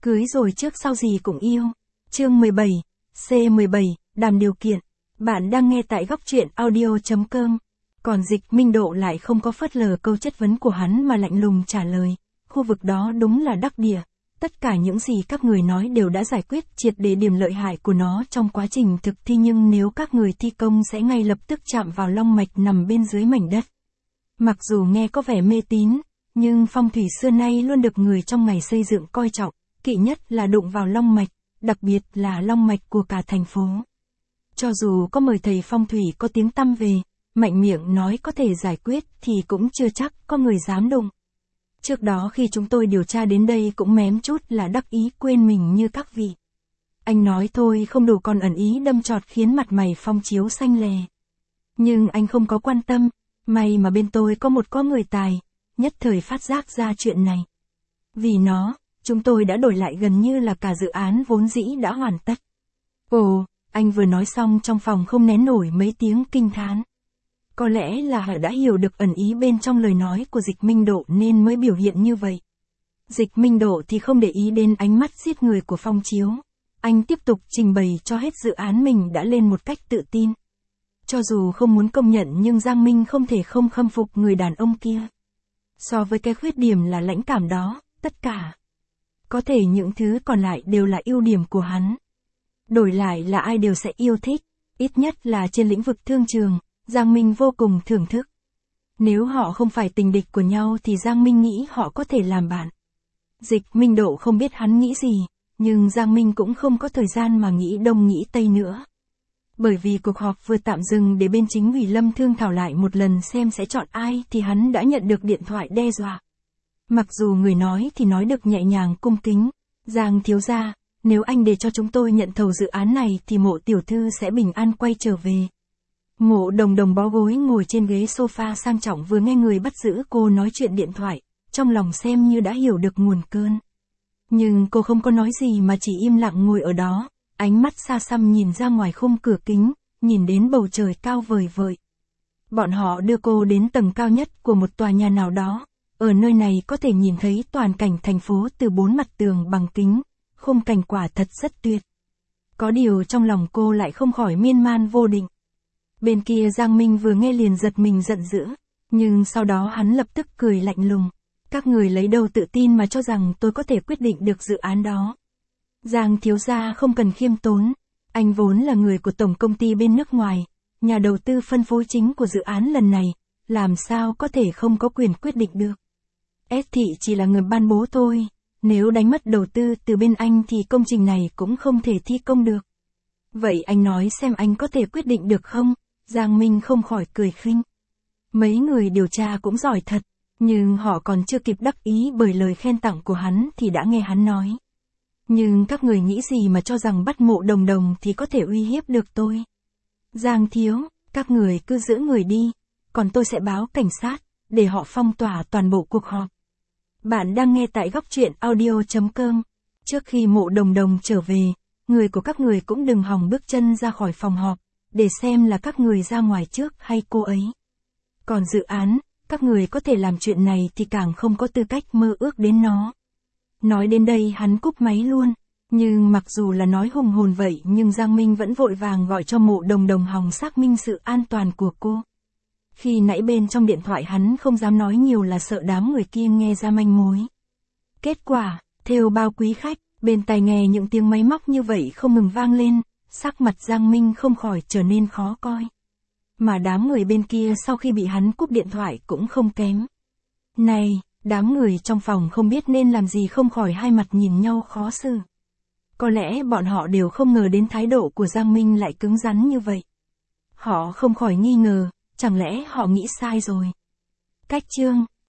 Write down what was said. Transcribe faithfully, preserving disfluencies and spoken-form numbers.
Cưới rồi trước sau gì cũng yêu. Chương mười bảy, C mười bảy, đàm điều kiện. Bạn đang nghe tại góc truyện audio.com. Còn Dịch Minh Độ lại không có phớt lờ câu chất vấn của hắn mà lạnh lùng trả lời. Khu vực đó đúng là đắc địa. Tất cả những gì các người nói đều đã giải quyết triệt để điểm lợi hại của nó trong quá trình thực thi, nhưng nếu các người thi công sẽ ngay lập tức chạm vào long mạch nằm bên dưới mảnh đất. Mặc dù nghe có vẻ mê tín, nhưng phong thủy xưa nay luôn được người trong ngày xây dựng coi trọng, kỵ nhất là đụng vào long mạch, đặc biệt là long mạch của cả thành phố. Cho dù có mời thầy phong thủy có tiếng tăm về, mạnh miệng nói có thể giải quyết thì cũng chưa chắc có người dám đụng. Trước đó khi chúng tôi điều tra đến đây cũng mém chút là đắc ý quên mình như các vị. Anh nói thôi không đủ còn ẩn ý đâm chọt khiến mặt mày Phong Chiếu xanh lè. Nhưng anh không có quan tâm, may mà bên tôi có một có người tài, nhất thời phát giác ra chuyện này. Vì nó, chúng tôi đã đổi lại gần như là cả dự án vốn dĩ đã hoàn tất. Ồ, anh vừa nói xong trong phòng không nén nổi mấy tiếng kinh thán. Có lẽ là họ đã hiểu được ẩn ý bên trong lời nói của Dịch Minh Độ nên mới biểu hiện như vậy. Dịch Minh Độ thì không để ý đến ánh mắt giết người của Phong Chiếu. Anh tiếp tục trình bày cho hết dự án mình đã lên một cách tự tin. Cho dù không muốn công nhận nhưng Giang Minh không thể không khâm phục người đàn ông kia. So với cái khuyết điểm là lãnh cảm đó, tất cả có thể những thứ còn lại đều là ưu điểm của hắn. Đổi lại là ai đều sẽ yêu thích, ít nhất là trên lĩnh vực thương trường, Giang Minh vô cùng thưởng thức. Nếu họ không phải tình địch của nhau thì Giang Minh nghĩ họ có thể làm bạn. Dịch Minh Độ không biết hắn nghĩ gì, nhưng Giang Minh cũng không có thời gian mà nghĩ đông nghĩ tây nữa. Bởi vì cuộc họp vừa tạm dừng để bên chính ủy Lâm thương thảo lại một lần xem sẽ chọn ai thì hắn đã nhận được điện thoại đe dọa. Mặc dù người nói thì nói được nhẹ nhàng cung kính, Giang thiếu gia, nếu anh để cho chúng tôi nhận thầu dự án này thì Mộ tiểu thư sẽ bình an quay trở về. Mộ Đồng Đồng bó gối ngồi trên ghế sofa sang trọng vừa nghe người bắt giữ cô nói chuyện điện thoại, trong lòng xem như đã hiểu được nguồn cơn. Nhưng cô không có nói gì mà chỉ im lặng ngồi ở đó, ánh mắt xa xăm nhìn ra ngoài khung cửa kính, nhìn đến bầu trời cao vời vợi. Bọn họ đưa cô đến tầng cao nhất của một tòa nhà nào đó, ở nơi này có thể nhìn thấy toàn cảnh thành phố từ bốn mặt tường bằng kính, khung cảnh quả thật rất tuyệt. Có điều trong lòng cô lại không khỏi miên man vô định. Bên kia Giang Minh vừa nghe liền giật mình giận dữ, nhưng sau đó hắn lập tức cười lạnh lùng. Các người lấy đâu tự tin mà cho rằng tôi có thể quyết định được dự án đó. Giang thiếu gia không cần khiêm tốn, anh vốn là người của tổng công ty bên nước ngoài, nhà đầu tư phân phối chính của dự án lần này, làm sao có thể không có quyền quyết định được. S thị chỉ là người ban bố thôi, nếu đánh mất đầu tư từ bên anh thì công trình này cũng không thể thi công được. Vậy anh nói xem anh có thể quyết định được không? Giang Minh không khỏi cười khinh. Mấy người điều tra cũng giỏi thật, nhưng họ còn chưa kịp đắc ý bởi lời khen tặng của hắn thì đã nghe hắn nói. Nhưng các người nghĩ gì mà cho rằng bắt Mộ Đồng Đồng thì có thể uy hiếp được tôi? Giang thiếu, các người cứ giữ người đi, còn tôi sẽ báo cảnh sát, để họ phong tỏa toàn bộ cuộc họp. Bạn đang nghe tại góc truyện audio.com. Trước khi Mộ Đồng Đồng trở về, người của các người cũng đừng hòng bước chân ra khỏi phòng họp, để xem là các người ra ngoài trước hay cô ấy. Còn dự án, các người có thể làm chuyện này thì càng không có tư cách mơ ước đến nó. Nói đến đây hắn cúp máy luôn, nhưng mặc dù là nói hùng hồn vậy nhưng Giang Minh vẫn vội vàng gọi cho Mộ Đồng Đồng hòng xác minh sự an toàn của cô. Khi nãy bên trong điện thoại hắn không dám nói nhiều là sợ đám người kia nghe ra manh mối. Kết quả, theo bao quý khách, bên tai nghe những tiếng máy móc như vậy không ngừng vang lên, sắc mặt Giang Minh không khỏi trở nên khó coi. Mà đám người bên kia sau khi bị hắn cúp điện thoại cũng không kém. Này, đám người trong phòng không biết nên làm gì không khỏi hai mặt nhìn nhau khó xử. Có lẽ bọn họ đều không ngờ đến thái độ của Giang Minh lại cứng rắn như vậy. Họ không khỏi nghi ngờ, chẳng lẽ họ nghĩ sai rồi. Cách chương